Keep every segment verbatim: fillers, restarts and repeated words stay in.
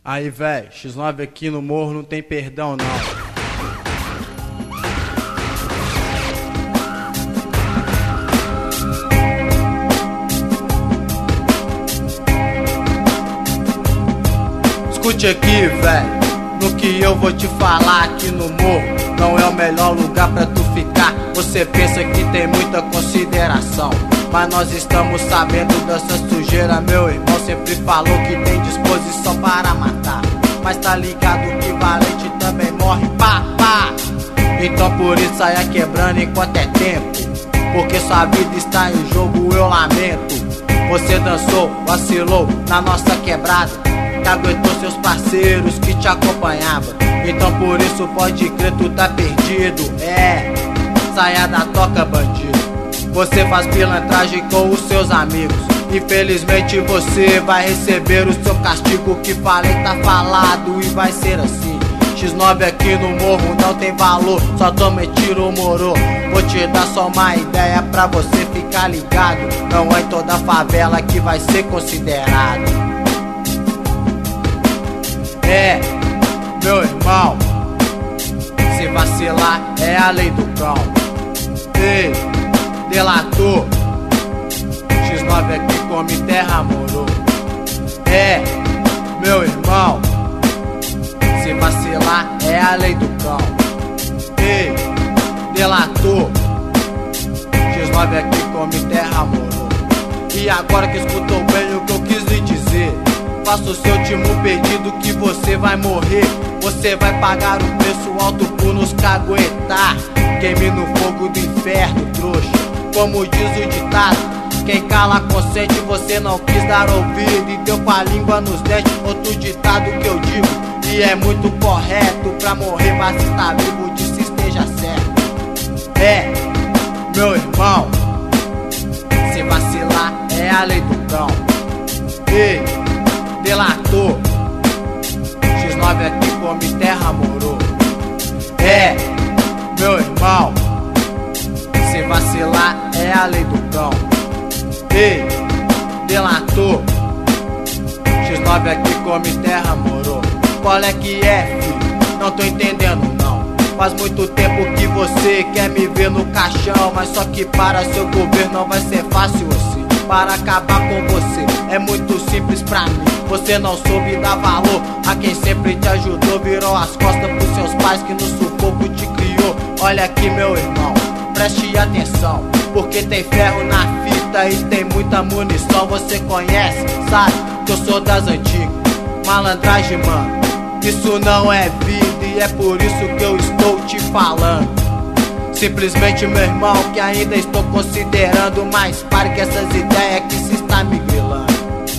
Aí, véi, X nove aqui no morro não tem perdão, não. Escute aqui, véi, no que eu vou te falar aqui no morro não é o melhor lugar pra tu ficar. Você pensa que tem muita consideração, mas nós estamos sabendo dessa sujeira. Meu irmão sempre falou que tem disposição para matar, mas tá ligado que valente também morre, pá, pá. Então por isso saia quebrando enquanto é tempo, porque sua vida está em jogo, eu lamento. Você dançou, vacilou na nossa quebrada, que aguentou seus parceiros que te acompanhavam. Então por isso pode crer, tu tá perdido. É, saia da toca, bandido. Você faz pilantragem com os seus amigos, infelizmente você vai receber o seu castigo. Que falei tá falado e vai ser assim. X nove aqui no morro não tem valor, só toma tiro, morou. Vou te dar só uma ideia pra você ficar ligado, não é em toda favela que vai ser considerado. É, meu irmão, se vacilar é a lei do cão. Ei, delator, X nove aqui come terra, morou. É, meu irmão, se vacilar é a lei do cão. Ei, delator, X nove aqui come terra, morou. E agora que escutou bem o que eu quis lhe dizer, faça o seu último pedido que você vai morrer. Você vai pagar um preço alto por nos caguetar. Queime no fogo do inferno, trouxa. Como diz o ditado, quem cala consente. Você não quis dar ouvido e deu com a língua nos dentes. Outro ditado que eu digo, e é muito correto: pra morrer mas estar vivo, disse esteja certo. É, meu irmão, se vacilar é a lei do cão. Ei, delator, X nove aqui come terra, morou. É, meu irmão, se vacilar é a lei do cão. Ei, delator, X nove aqui come terra, morou. Qual é que é, filho? Não tô entendendo não. Faz muito tempo que você quer me ver no caixão, mas só que para seu governo não vai ser fácil assim. Para acabar com você é muito simples pra mim. Você não soube dar valor a quem sempre te ajudou, virou as costas pros seus pais que no sufoco te criou. Olha aqui, meu irmão, preste atenção, porque tem ferro na fita e tem muita munição. Você conhece, sabe que eu sou das antigas. Malandragem, mano, isso não é vida e é por isso que eu estou te falando. Simplesmente, meu irmão, que ainda estou considerando, mas pare com essas ideias que se está me grilando.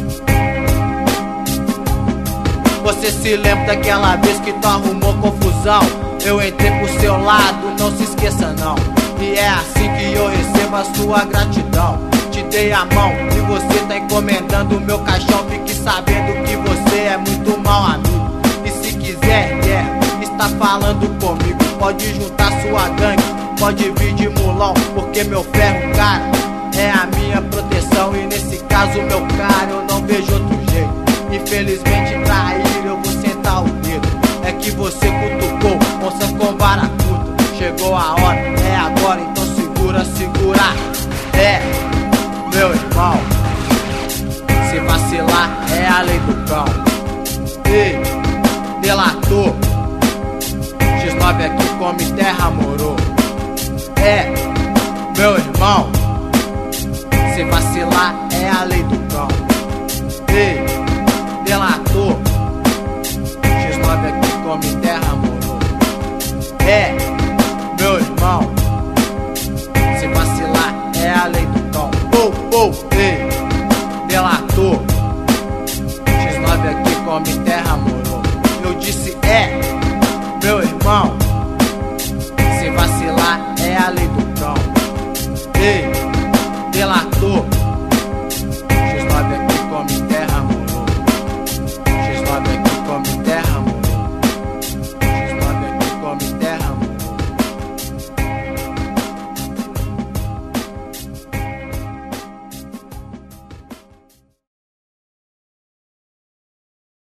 Você se lembra daquela vez que tu arrumou confusão? Eu entrei pro seu lado, não se esqueça não. E é assim que eu recebo a sua gratidão. Te dei a mão e você tá encomendando o meu caixão. Fique sabendo que você é muito mau amigo. E se quiser, guerra, está falando comigo. Pode juntar sua gangue, pode vir de mulão, porque meu ferro, cara, é a minha proteção. E nesse caso, meu cara, eu não vejo outro jeito. Infelizmente, trair eu vou sentar o dedo. É que você cutucou, onça com vara curta. Chegou a hora, é agora, então segura, segura. É, meu irmão, se vacilar é a lei do cão. Ei, delator, X nove aqui come terra, morou. É, meu irmão, se vacilar é a lei do cão. Ei, delator, X nove aqui come terra, morou. É,